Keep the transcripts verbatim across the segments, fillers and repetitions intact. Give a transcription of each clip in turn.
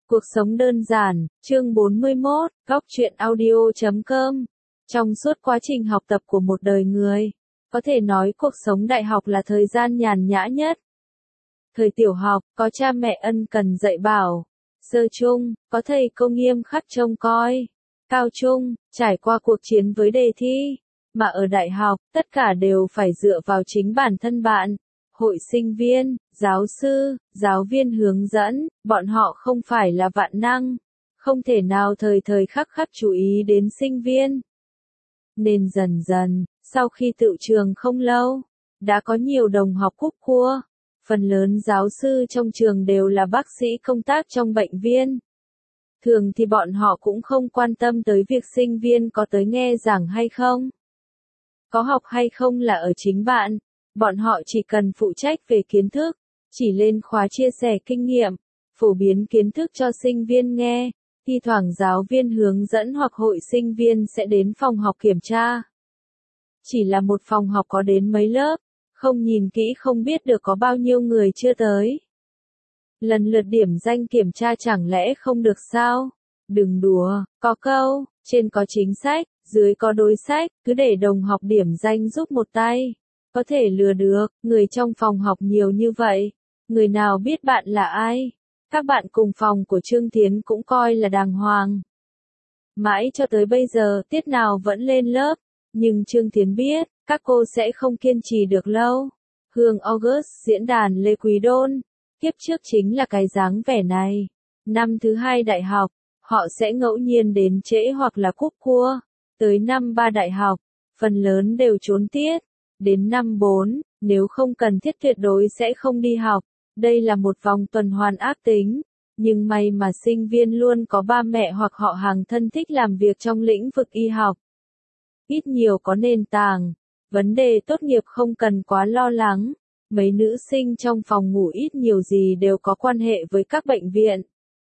Cuộc sống đơn giản, chương bốn mươi mốt, góc truyện audio chấm com. Trong suốt quá trình học tập của một đời người, có thể nói cuộc sống đại học là thời gian nhàn nhã nhất. Thời tiểu học, có cha mẹ ân cần dạy bảo. Sơ trung, có thầy cô nghiêm khắc trông coi. Cao trung, trải qua cuộc chiến với đề thi. Mà ở đại học, tất cả đều phải dựa vào chính bản thân bạn. Hội sinh viên, giáo sư, giáo viên hướng dẫn, bọn họ không phải là vạn năng, không thể nào thời thời khắc khắc chú ý đến sinh viên. Nên dần dần, sau khi tựu trường không lâu, đã có nhiều đồng học cúp cua. Phần lớn giáo sư trong trường đều là bác sĩ công tác trong bệnh viện. Thường thì bọn họ cũng không quan tâm tới việc sinh viên có tới nghe giảng hay không. Có học hay không là ở chính bạn. Bọn họ chỉ cần phụ trách về kiến thức, chỉ lên khóa chia sẻ kinh nghiệm, phổ biến kiến thức cho sinh viên nghe, thi thoảng giáo viên hướng dẫn hoặc hội sinh viên sẽ đến phòng học kiểm tra. Chỉ là một phòng học có đến mấy lớp, không nhìn kỹ không biết được có bao nhiêu người chưa tới. Lần lượt điểm danh kiểm tra chẳng lẽ không được sao? Đừng đùa, có câu, trên có chính sách, dưới có đối sách, cứ để đồng học điểm danh giúp một tay. Có thể lừa được, người trong phòng học nhiều như vậy. Người nào biết bạn là ai? Các bạn cùng phòng của Trương Thiến cũng coi là đàng hoàng. Mãi cho tới bây giờ, tiết nào vẫn lên lớp. Nhưng Trương Thiến biết, các cô sẽ không kiên trì được lâu. Hương August, diễn đàn Lê Quý Đôn. Kiếp trước chính là cái dáng vẻ này. Năm thứ hai đại học, họ sẽ ngẫu nhiên đến trễ hoặc là cúp cua. Tới năm ba đại học, phần lớn đều trốn tiết. Đến năm bốn, nếu không cần thiết tuyệt đối sẽ không đi học. Đây là một vòng tuần hoàn ác tính. Nhưng may mà sinh viên luôn có ba mẹ hoặc họ hàng thân thích làm việc trong lĩnh vực y học. Ít nhiều có nền tảng. Vấn đề tốt nghiệp không cần quá lo lắng. Mấy nữ sinh trong phòng ngủ ít nhiều gì đều có quan hệ với các bệnh viện.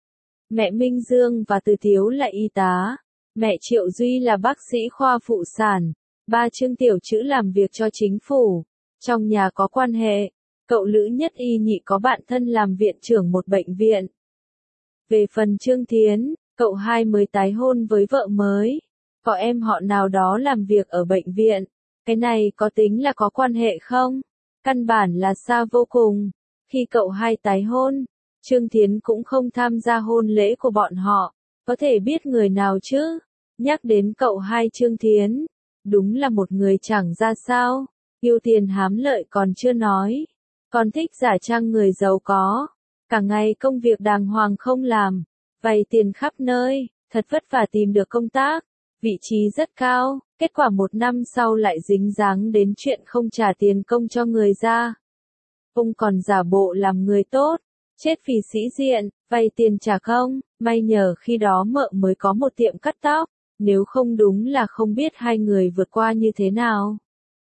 Mẹ Minh Dương và Từ Thiếu là y tá. Mẹ Triệu Duy là bác sĩ khoa phụ sản. Ba Trương Tiểu Trữ làm việc cho chính phủ. Trong nhà có quan hệ. Cậu Lữ Nhất Y Nhị có bạn thân làm viện trưởng một bệnh viện. Về phần Trương Thiến, cậu hai mới tái hôn với vợ mới. Có em họ nào đó làm việc ở bệnh viện. Cái này có tính là có quan hệ không? Căn bản là xa vô cùng. Khi cậu hai tái hôn, Trương Thiến cũng không tham gia hôn lễ của bọn họ. Có thể biết người nào chứ? Nhắc đến cậu hai Trương Thiến. Đúng là một người chẳng ra sao, yêu tiền hám lợi còn chưa nói, còn thích giả trang người giàu có, cả ngày công việc đàng hoàng không làm, vay tiền khắp nơi, thật vất vả tìm được công tác, vị trí rất cao, kết quả một năm sau lại dính dáng đến chuyện không trả tiền công cho người ra. Ông còn giả bộ làm người tốt, chết vì sĩ diện, vay tiền trả không, may nhờ khi đó mợ mới có một tiệm cắt tóc. Nếu không đúng là không biết hai người vượt qua như thế nào.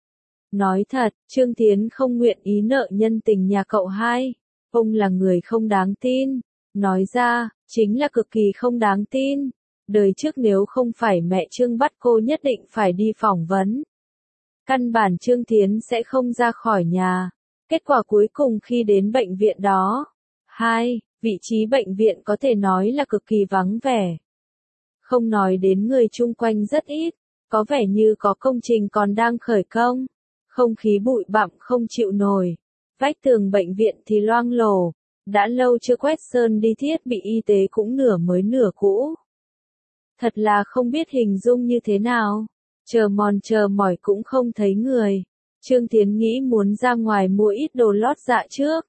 Nói thật, Trương Thiến không nguyện ý nợ nhân tình nhà cậu hai. Ông là người không đáng tin. Nói ra, chính là cực kỳ không đáng tin. Đời trước nếu không phải mẹ Trương bắt cô nhất định phải đi phỏng vấn. Căn bản Trương Thiến sẽ không ra khỏi nhà. Kết quả cuối cùng khi đến bệnh viện đó. Hai, vị trí bệnh viện có thể nói là cực kỳ vắng vẻ. Không nói đến người chung quanh rất ít, có vẻ như có công trình còn đang khởi công. Không khí bụi bặm không chịu nổi. Vách tường bệnh viện thì loang lổ. Đã lâu chưa quét sơn đi thiết bị y tế cũng nửa mới nửa cũ. Thật là không biết hình dung như thế nào. Chờ mòn chờ mỏi cũng không thấy người. Trương Thiến nghĩ muốn ra ngoài mua ít đồ lót dạ trước.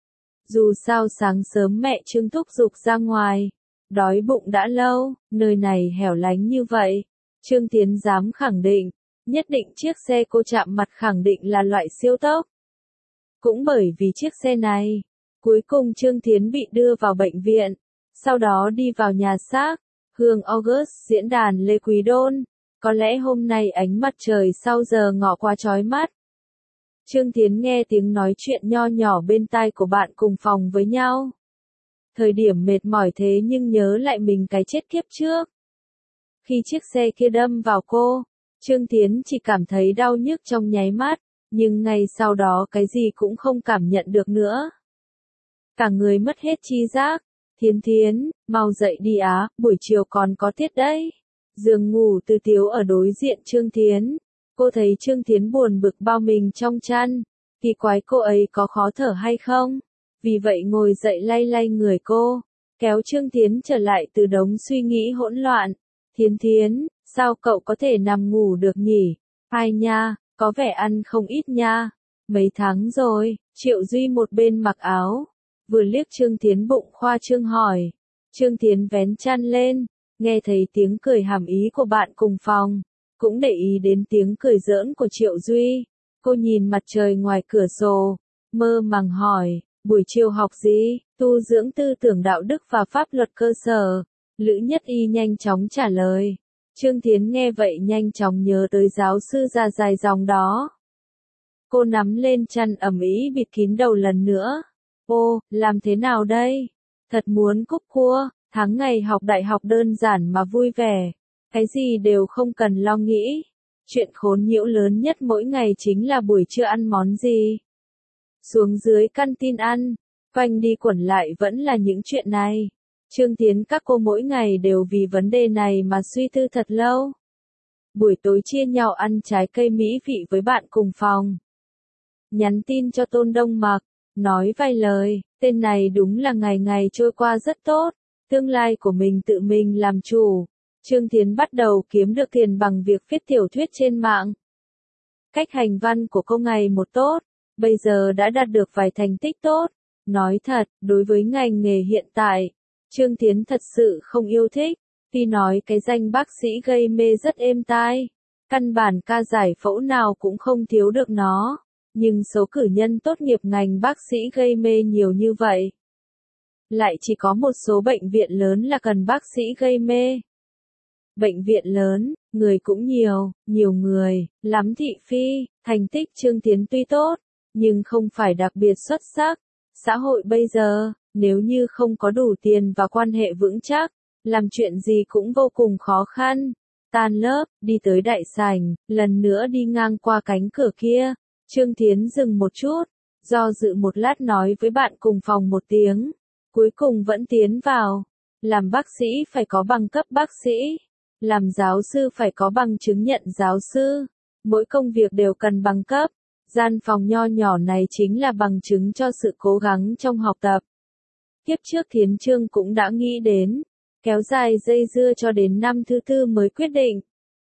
Dù sao sáng sớm mẹ Trương thúc giục ra ngoài. Đói bụng đã lâu, nơi này hẻo lánh như vậy. Trương Thiến dám khẳng định, nhất định chiếc xe cô chạm mặt khẳng định là loại siêu tốc. Cũng bởi vì chiếc xe này, cuối cùng Trương Thiến bị đưa vào bệnh viện, sau đó đi vào nhà xác. Hương August, diễn đàn Lê Quý Đôn. Có lẽ hôm nay ánh mặt trời sau giờ ngọ quá chói mắt. Trương Thiến nghe tiếng nói chuyện nho nhỏ bên tai của bạn cùng phòng với nhau. Thời điểm mệt mỏi thế nhưng nhớ lại mình cái chết kiếp trước. Khi chiếc xe kia đâm vào cô, Trương Thiến chỉ cảm thấy đau nhức trong nháy mắt, nhưng ngay sau đó cái gì cũng không cảm nhận được nữa. Cả người mất hết tri giác. Thiến Thiến, Mau dậy đi á, buổi chiều còn có tiết đấy. Giường ngủ từ tiếu ở đối diện Trương Thiến. Cô thấy Trương Thiến buồn bực bao mình trong chăn. Kỳ quái cô ấy có khó thở hay không? Vì vậy ngồi dậy lay lay người cô. Kéo Trương Thiến trở lại từ đống suy nghĩ hỗn loạn. Thiến Thiến, sao cậu có thể nằm ngủ được nhỉ? Ai nha, có vẻ ăn không ít nha. Mấy tháng rồi, Triệu Duy một bên mặc áo. Vừa liếc Trương Thiến bụng khoa trương hỏi. Trương Thiến vén chăn lên, nghe thấy tiếng cười hàm ý của bạn cùng phòng. Cũng để ý đến tiếng cười giỡn của Triệu Duy. Cô nhìn mặt trời ngoài cửa sổ, mơ màng hỏi, buổi chiều học gì? Tu dưỡng tư tưởng đạo đức và pháp luật cơ sở. Lữ Nhất Y nhanh chóng trả lời. Trương Thiến nghe vậy nhanh chóng nhớ tới giáo sư già dài dòng đó. Cô nắm lên chăn ẩm ý bịt kín đầu lần nữa. Ô, làm thế nào đây? Thật muốn cúp cua, tháng ngày học đại học đơn giản mà vui vẻ. Cái gì đều không cần lo nghĩ. Chuyện khốn nhiễu lớn nhất mỗi ngày chính là buổi trưa ăn món gì. Xuống dưới căn tin ăn, quanh đi quẩn lại vẫn là những chuyện này. Trương Thiến các cô mỗi ngày đều vì vấn đề này mà suy tư thật lâu. Buổi tối chia nhau ăn trái cây mỹ vị với bạn cùng phòng. Nhắn tin cho Tôn Đông Mặc, nói vài lời, tên này đúng là ngày ngày trôi qua rất tốt, tương lai của mình tự mình làm chủ. Trương Thiến bắt đầu kiếm được tiền bằng việc viết tiểu thuyết trên mạng. Cách hành văn của cô ngày một tốt, bây giờ đã đạt được vài thành tích tốt. Nói thật, đối với ngành nghề hiện tại, Trương Thiến thật sự không yêu thích. Tuy nói cái danh bác sĩ gây mê rất êm tai, căn bản ca giải phẫu nào cũng không thiếu được nó, nhưng số cử nhân tốt nghiệp ngành bác sĩ gây mê nhiều như vậy. Lại chỉ có một số bệnh viện lớn là cần bác sĩ gây mê. Bệnh viện lớn, người cũng nhiều, nhiều người, lắm thị phi, thành tích Trương Thiến tuy tốt, nhưng không phải đặc biệt xuất sắc. Xã hội bây giờ, nếu như không có đủ tiền và quan hệ vững chắc, làm chuyện gì cũng vô cùng khó khăn. Tan lớp, đi tới đại sảnh, lần nữa đi ngang qua cánh cửa kia. Trương Thiến dừng một chút, do dự một lát nói với bạn cùng phòng một tiếng. Cuối cùng vẫn tiến vào. Làm bác sĩ phải có bằng cấp bác sĩ. Làm giáo sư phải có bằng chứng nhận giáo sư. Mỗi công việc đều cần bằng cấp. Gian phòng nho nhỏ này chính là bằng chứng cho sự cố gắng trong học tập. Kiếp trước Thiến Trương cũng đã nghĩ đến, kéo dài dây dưa cho đến năm thứ tư mới quyết định.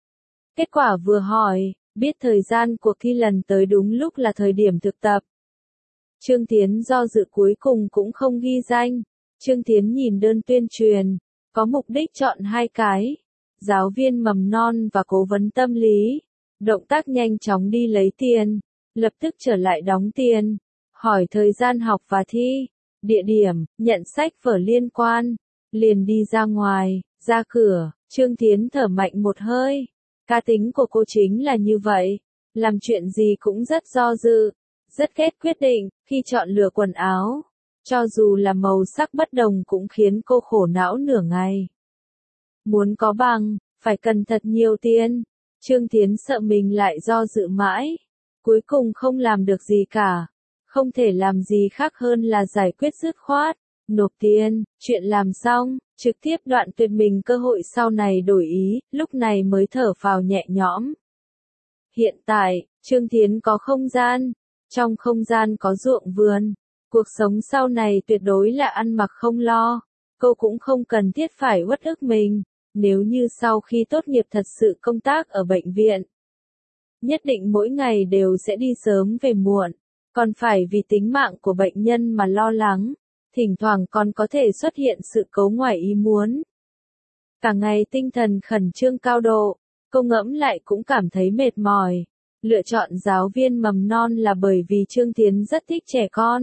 Kết quả vừa hỏi, biết thời gian cuộc thi lần tới đúng lúc là thời điểm thực tập. Trương Thiến do dự cuối cùng cũng không ghi danh. Trương Thiến nhìn đơn tuyên truyền, có mục đích chọn hai cái, giáo viên mầm non và cố vấn tâm lý. Động tác nhanh chóng đi lấy tiền, lập tức trở lại đóng tiền, hỏi thời gian học và thi, địa điểm, nhận sách vở liên quan, liền đi ra ngoài, ra cửa. Trương Thiến thở mạnh một hơi. Cá tính của cô chính là như vậy, làm chuyện gì cũng rất do dự, rất ghét quyết định. Khi chọn lựa quần áo, cho dù là màu sắc bất đồng cũng khiến cô khổ não nửa ngày. Muốn có bằng, phải cần thật nhiều tiền. Trương Thiến sợ mình lại do dự mãi, cuối cùng không làm được gì cả. Không thể làm gì khác hơn là giải quyết dứt khoát, nộp tiền, chuyện làm xong, trực tiếp đoạn tuyệt mình cơ hội sau này đổi ý, lúc này mới thở phào nhẹ nhõm. Hiện tại, Trương Thiến có không gian, trong không gian có ruộng vườn, cuộc sống sau này tuyệt đối là ăn mặc không lo, cô cũng không cần thiết phải uất ức mình, nếu như sau khi tốt nghiệp thật sự công tác ở bệnh viện. Nhất định mỗi ngày đều sẽ đi sớm về muộn, còn phải vì tính mạng của bệnh nhân mà lo lắng, thỉnh thoảng còn có thể xuất hiện sự cố ngoài ý muốn. Cả ngày tinh thần khẩn trương cao độ, cô ngẫm lại cũng cảm thấy mệt mỏi. Lựa chọn giáo viên mầm non là bởi vì Trương Thiến rất thích trẻ con.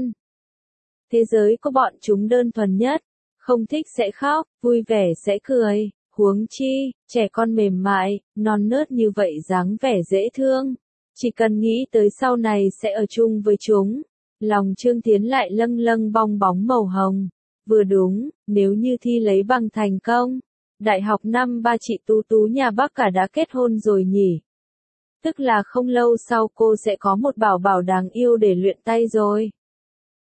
Thế giới của bọn chúng đơn thuần nhất, không thích sẽ khóc, vui vẻ sẽ cười, huống chi, trẻ con mềm mại, non nớt như vậy dáng vẻ dễ thương. Chỉ cần nghĩ tới sau này sẽ ở chung với chúng, lòng Trương Thiến lại lâng lâng bong bóng màu hồng. Vừa đúng, nếu như thi lấy bằng thành công, đại học năm ba chị Tú Tú nhà bác cả đã kết hôn rồi nhỉ. Tức là không lâu sau cô sẽ có một bảo bảo đáng yêu để luyện tay rồi.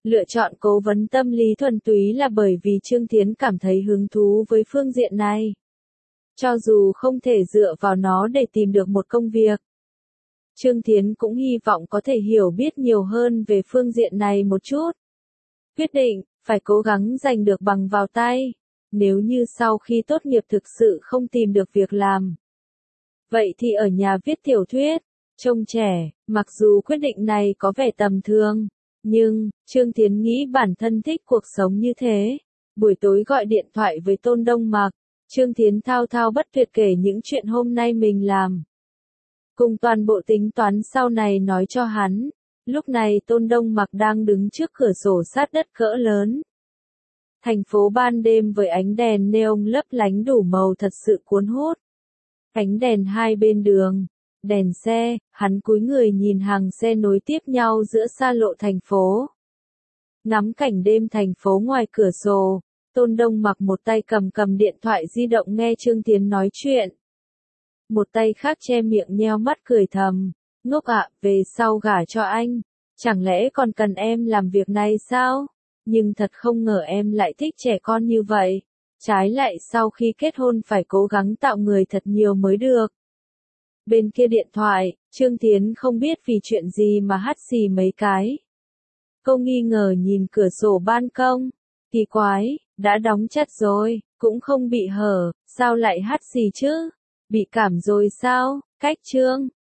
Lựa chọn cố vấn tâm lý thuần túy là bởi vì Trương Thiến cảm thấy hứng thú với phương diện này. Cho dù không thể dựa vào nó để tìm được một công việc, Trương Thiến cũng hy vọng có thể hiểu biết nhiều hơn về phương diện này một chút. Quyết định, phải cố gắng giành được bằng vào tay, nếu như sau khi tốt nghiệp thực sự không tìm được việc làm. Vậy thì ở nhà viết tiểu thuyết, trông trẻ, mặc dù quyết định này có vẻ tầm thường, nhưng, Trương Thiến nghĩ bản thân thích cuộc sống như thế. Buổi tối gọi điện thoại với Tôn Đông Mặc, Trương Thiến thao thao bất tuyệt kể những chuyện hôm nay mình làm. Cùng toàn bộ tính toán sau này nói cho hắn. Lúc này Tôn Đông Mặc đang đứng trước cửa sổ sát đất cỡ lớn. Thành phố ban đêm với ánh đèn neon lấp lánh đủ màu thật sự cuốn hút. Ánh đèn hai bên đường, đèn xe, hắn cúi người nhìn hàng xe nối tiếp nhau giữa xa lộ thành phố. Ngắm cảnh đêm thành phố ngoài cửa sổ, Tôn Đông Mặc một tay cầm cầm điện thoại di động nghe Trương Thiến nói chuyện. Một tay khác che miệng nheo mắt cười thầm, ngốc ạ, về sau gả cho anh, chẳng lẽ còn cần em làm việc này sao? Nhưng thật không ngờ em lại thích trẻ con như vậy. Trái lại sau khi kết hôn phải cố gắng tạo người thật nhiều mới được. Bên kia điện thoại, Trương Thiến không biết vì chuyện gì mà hắt xì mấy cái. Cô nghi ngờ nhìn cửa sổ ban công. Kỳ quái, đã đóng chặt rồi, cũng không bị hở, sao lại hắt xì chứ? Bị cảm rồi sao? Cách Trương